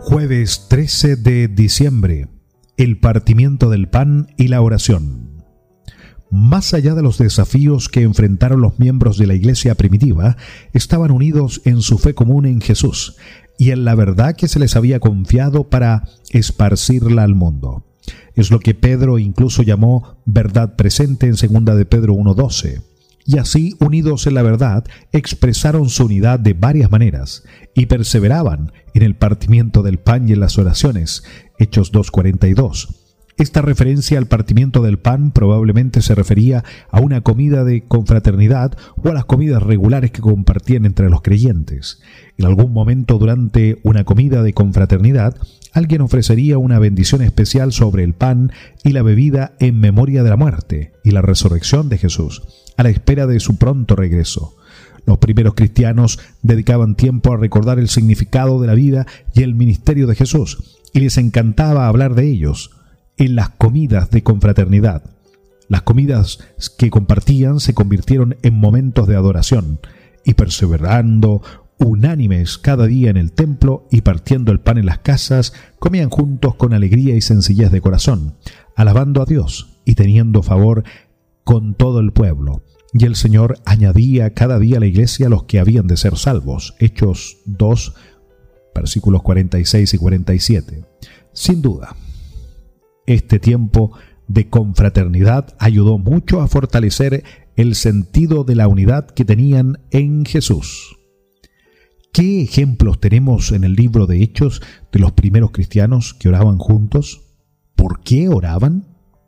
Jueves 13 de diciembre, el partimiento del pan y la oración. Más allá de los desafíos que enfrentaron los miembros de la iglesia primitiva, estaban unidos en su fe común en Jesús y en la verdad que se les había confiado para esparcirla al mundo. Es lo que Pedro incluso llamó verdad presente en 2 de Pedro 1:12. Y así, unidos en la verdad, expresaron su unidad de varias maneras y perseveraban en el partimiento del pan y en las oraciones. Hechos 2:42. Esta referencia al partimiento del pan probablemente se refería a una comida de confraternidad o a las comidas regulares que compartían entre los creyentes. En algún momento durante una comida de confraternidad, alguien ofrecería una bendición especial sobre el pan y la bebida en memoria de la muerte y la resurrección de Jesús, a la espera de su pronto regreso. Los primeros cristianos dedicaban tiempo a recordar el significado de la vida y el ministerio de Jesús, y les encantaba hablar de ellos en las comidas de confraternidad. Las comidas que compartían se convirtieron en momentos de adoración, y perseverando unánimes cada día en el templo y partiendo el pan en las casas, comían juntos con alegría y sencillez de corazón, alabando a Dios y teniendo favor con todo el pueblo. Y el Señor añadía cada día a la iglesia los que habían de ser salvos. Hechos 2, versículos 46 y 47. Sin duda, este tiempo de confraternidad ayudó mucho a fortalecer el sentido de la unidad que tenían en Jesús. ¿Qué ejemplos tenemos en el libro de Hechos de los primeros cristianos que oraban juntos? ¿Por qué oraban?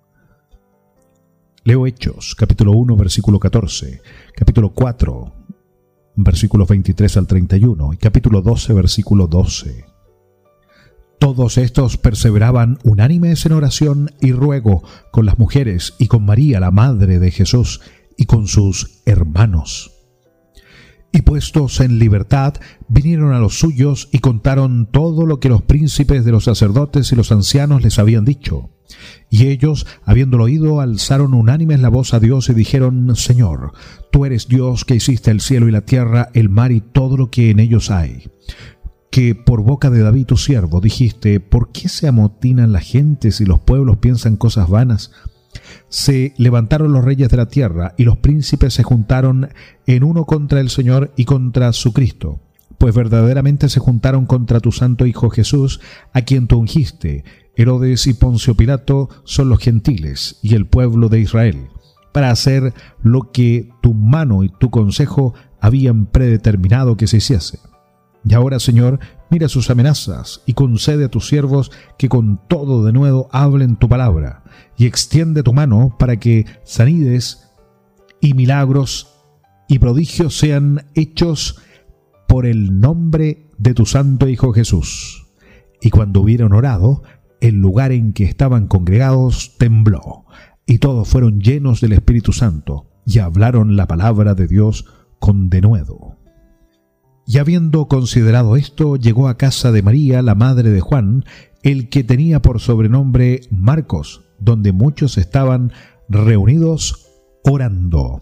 Leo Hechos, capítulo 1, versículo 14, capítulo 4, versículos 23 al 31 y capítulo 12, versículo 12. Todos estos perseveraban unánimes en oración y ruego con las mujeres y con María, la madre de Jesús, y con sus hermanos. Y puestos en libertad, vinieron a los suyos y contaron todo lo que los príncipes de los sacerdotes y los ancianos les habían dicho. Y ellos, habiéndolo oído, alzaron unánimes la voz a Dios y dijeron: Señor, tú eres Dios que hiciste el cielo y la tierra, el mar y todo lo que en ellos hay. Que por boca de David tu siervo dijiste: ¿por qué se amotinan las gentes y los pueblos piensan cosas vanas? Se levantaron los reyes de la tierra y los príncipes se juntaron en uno contra el Señor y contra su Cristo, pues verdaderamente se juntaron contra tu santo Hijo Jesús, a quien tú ungiste. Herodes y Poncio Pilato son los gentiles y el pueblo de Israel, para hacer lo que tu mano y tu consejo habían predeterminado que se hiciese. Y ahora, Señor, mira sus amenazas y concede a tus siervos que con todo denuedo hablen tu palabra, y extiende tu mano para que sanidades y milagros y prodigios sean hechos por el nombre de tu santo Hijo Jesús. Y cuando hubieron orado, el lugar en que estaban congregados tembló, y todos fueron llenos del Espíritu Santo, y hablaron la palabra de Dios con denuedo. Y habiendo considerado esto, llegó a casa de María, la madre de Juan, el que tenía por sobrenombre Marcos, donde muchos estaban reunidos orando.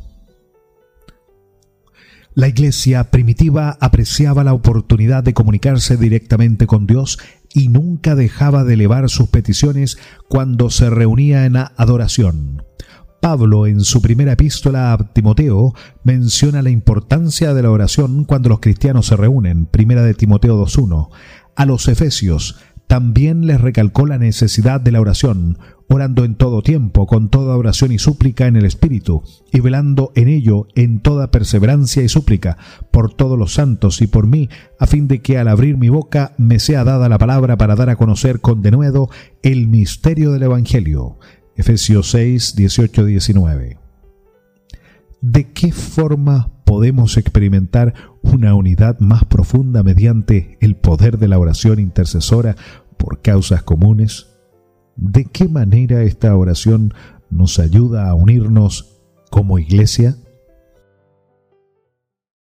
La iglesia primitiva apreciaba la oportunidad de comunicarse directamente con Dios y nunca dejaba de elevar sus peticiones cuando se reunía en adoración. Pablo, en su primera epístola a Timoteo, menciona la importancia de la oración cuando los cristianos se reúnen, 1 de Timoteo 2:1. A los efesios también les recalcó la necesidad de la oración, orando en todo tiempo, con toda oración y súplica en el Espíritu, y velando en ello en toda perseverancia y súplica, por todos los santos y por mí, a fin de que al abrir mi boca me sea dada la palabra para dar a conocer con denuedo el misterio del Evangelio. Efesios 6, 18-19. ¿De qué forma podemos experimentar una unidad más profunda mediante el poder de la oración intercesora por causas comunes? ¿De qué manera esta oración nos ayuda a unirnos como iglesia?